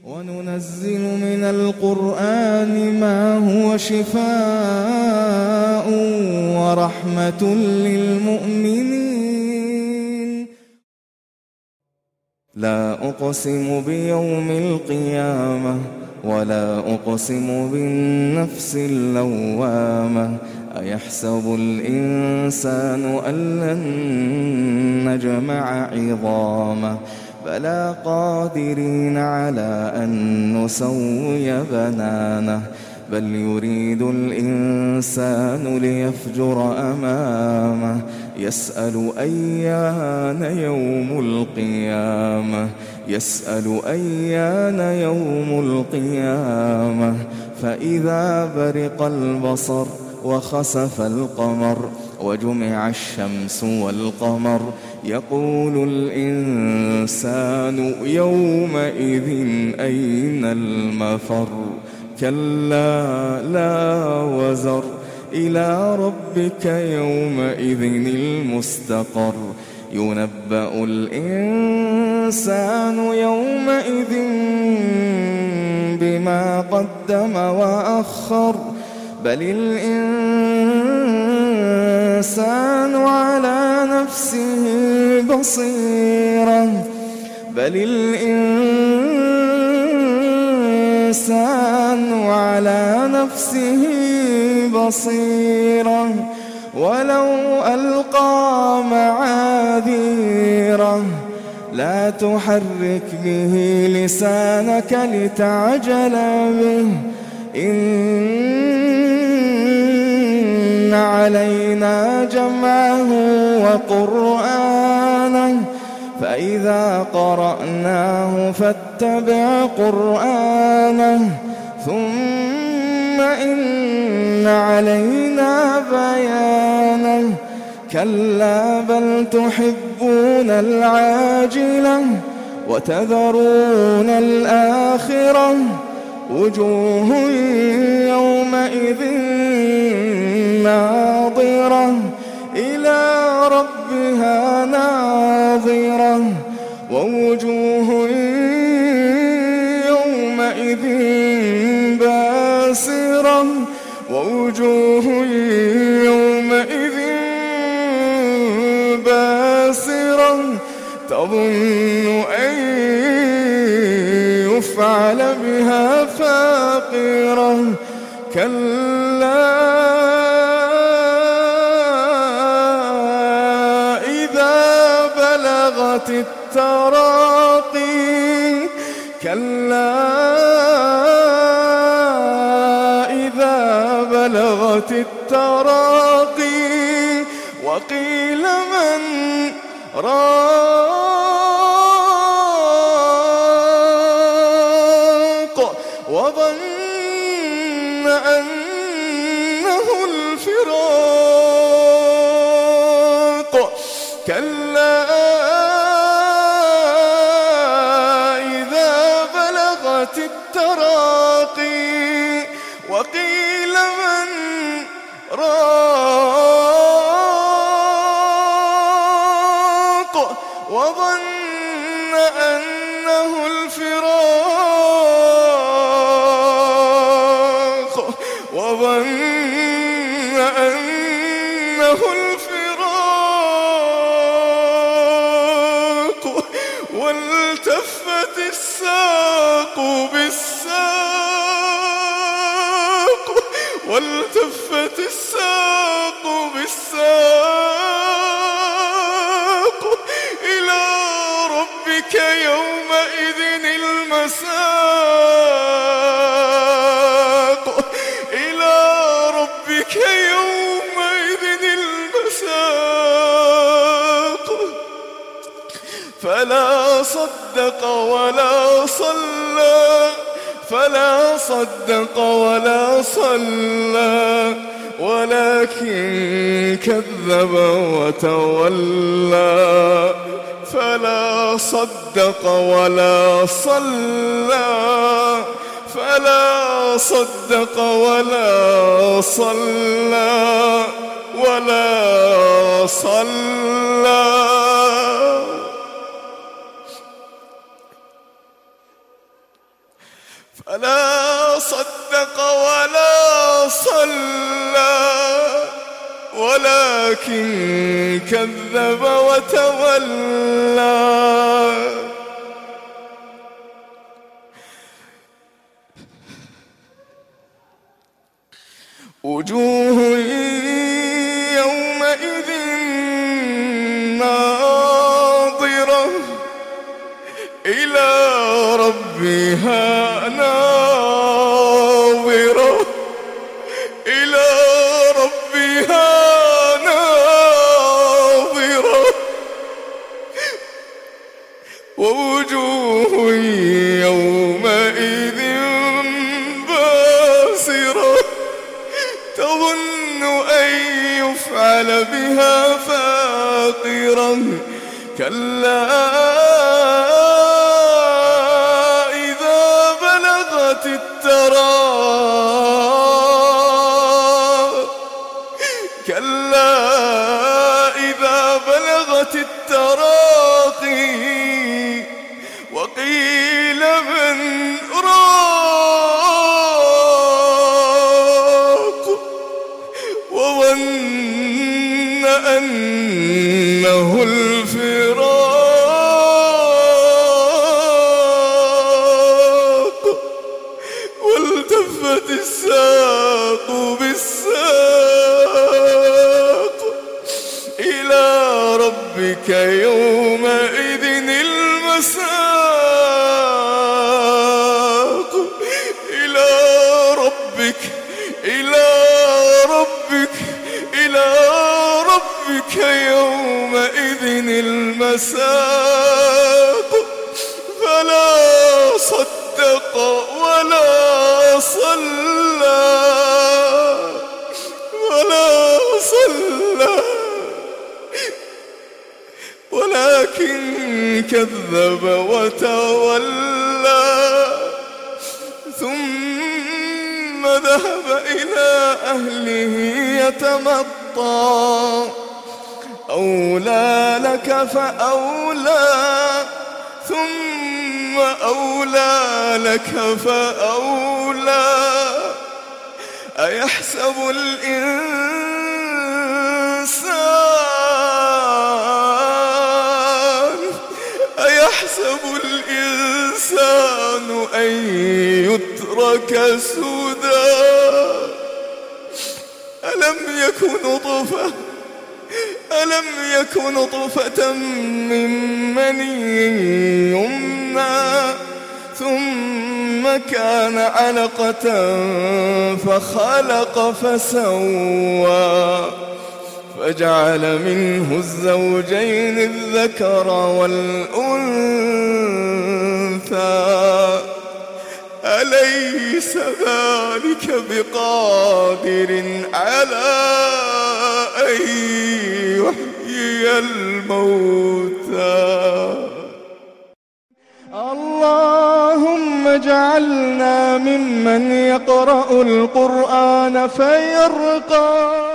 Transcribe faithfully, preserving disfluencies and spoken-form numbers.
وننزل من القرآن ما هو شفاء ورحمة للمؤمنين. لا أقسم بيوم القيامة ولا أقسم بالنفس اللوامة. أيحسب الإنسان أن لن نجمع عظامه بلى قادرين على أن نسوي بنانه بل يريد الإنسان ليفجر أمامه يسأل أيان يوم القيامة يسأل أيان يوم القيامة. فإذا برق البصر وخسف القمر وجمع الشمس والقمر يقول الإنسان يومئذ أين المفر. كلا لا وزر إلى ربك يومئذ المستقر. ينبأ الإنسان يومئذ بما قدم وأخر بل الإنسان على نفسه بصيرة بل الإنسان على نفسه بصيرة ولو ألقى معاذيره لا تحرك به لسانك لتعجل به إن علينا جمعه وقرآنه فإذا قرأناه فاتبع قرآنه ثم إن علينا بيانه. كلا بل تحبون العاجلة وتذرون الآخرة وجوه يومئذ ناظرة إلى ربها ناظرة ووجوه يومئذ باسرة ووجوه يومئذ باسرة تظن أن يفعل بها فاقرة. كلا إذا بلغت التراقي كلا إذا بلغت التراقي وقيل من راق وظن أنه الفراق. كلا إذا بلغت التراقي وقيل من راق وظن أنه الفراق وظن أنه الفراق والتفت الساق بالساق والتفت الساق بالساق إلى ربك يومئذ المساق إلى ربك يومئذ المساق. فلا صدق ولا صلى فلا صدق ولا صلى ولكن كذب وتولى. فلا صدق ولا صلى فلا صدق ولا صلى ولا صلى. فلا صدق ولا صلى ولكن كذب وتولى. وجوه يومئذ ناظرة إلى ربها ناظرة إلى ربها ناظرة. ووجوه يومئذ باسرة تظن أن يفعل بها فاقرة. كلا إذا بلغت التراقي كلا إذا بلغت التراقي وقيل من راق وظن أنه الفراق والتفت الساق بالساق إلى ربك يومئذ المساق. إلى ربك إلى ربك إلى ربك يومئذ المساق. فلا صدق ولا صلى ولا صلى ولكن كذب وتولى. ثم ذهب إلى أهله يتمطى. أولى لك فأولى ثم أولى لك فأولى. أيحسب الإنسان أيحسب الإنسان أن يترك سدى. ألم يك نطفة ألم يك نطفة من مني يمنى ثم كان علقة فخلق فسوى فجعل منه الزوجين الذكر والأنثى. أليس ذلك بقادر على أن يحيي الموتى. اللهم اجعلنا ممن يقرأ القرآن فيرقى